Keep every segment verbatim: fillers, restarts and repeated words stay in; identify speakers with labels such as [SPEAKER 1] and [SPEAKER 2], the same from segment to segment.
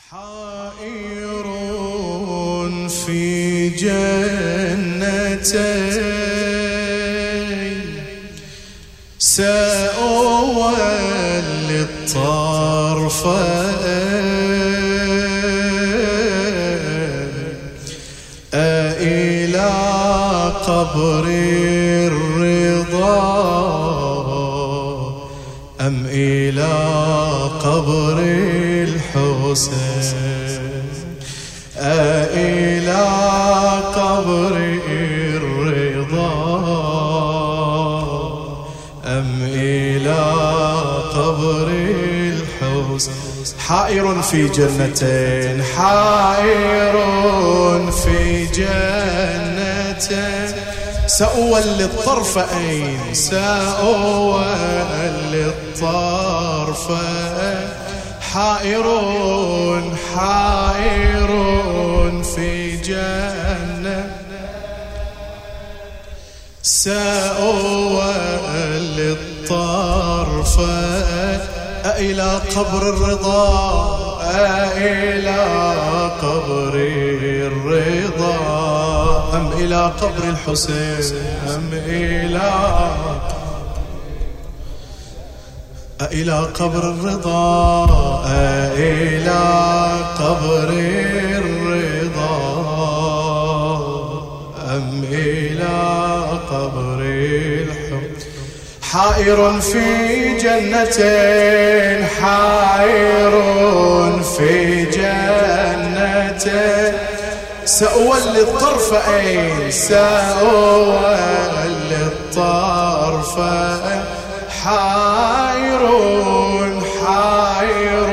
[SPEAKER 1] حائر في جنتين سأولي الطرفين أإلى قبر الرضا أم إلى قبر الحسين أإلى قبر الرضا أم إلى قبر الحسين حائر في جنتين حائر في جنتين سأولي الطرفين سأولي الطرفين حائر حائر في جنة سأولي الطرفين أإلى قبر الرضا أإلى قبر الرضا أم إلى قبر الحسين أم إلى أإلى قبر الرضا أإلى قبر الرضا أم إلى قبر الحب حائر في جنتين حائر في جنتين سأولي الطرفين سأولي الطرفين حائر حائر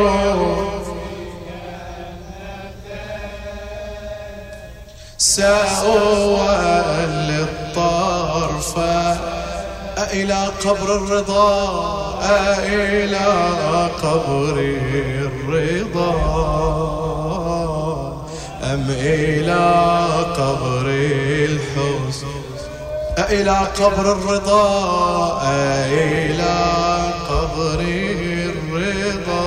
[SPEAKER 1] سأولي الطرفين أإلى قبر الرضا أإلى قبر الرضا أم إلى قبر الحزن أإلى قبر الرضا أإلى قبر الرضا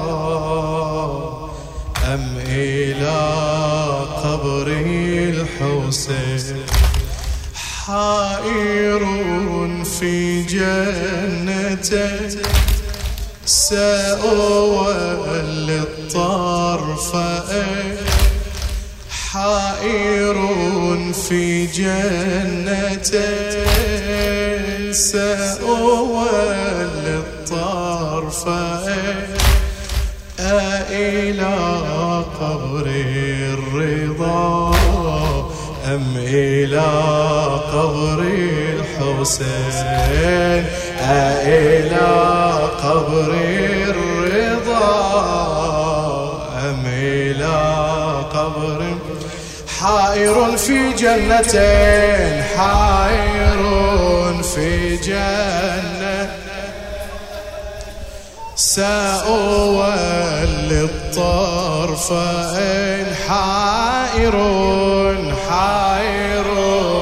[SPEAKER 1] أم إلى قبر الحسين حائر في جنتين سأولي الطرفين حائر في جنتين سأولي الطرفين أإلى قبر الرضا أم إلى قبر الحسين أإلى قبر الرضا أم إلى قبر حائر في جنتين حائر في جنة سأولي الطرفين حائر حائر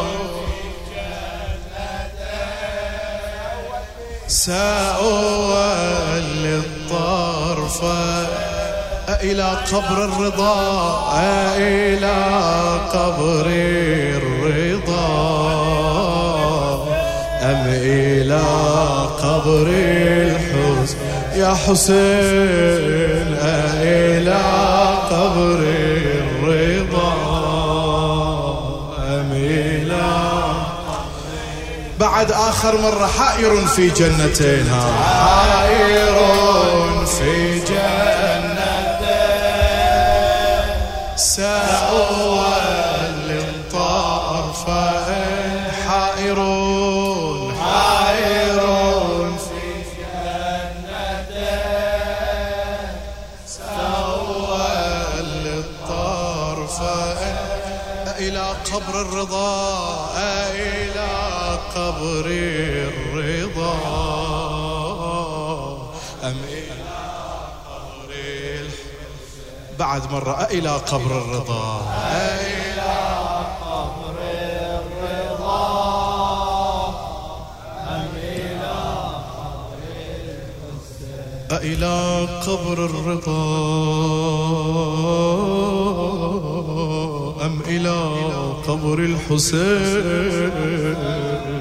[SPEAKER 1] سأولي الطرفين أإلى قبر الرضا أإلى قبر الرضا أم إلى قبر الحزن يا حسين أإلى قبر الرضا أم إلى بعد آخر مرة حائر في جنتين حائر في جنتين سأولي الطرفين حائر حائر في جنتين سأولي الطرفين إلى قبر الرضا إلى قبر الرضا أم إلى قبر الحسين بعد مرة إلى قبر الرضا إلى قبر الرضا أم إلى قبر الحسين إلى قبر الرضا إلى قبر الحسين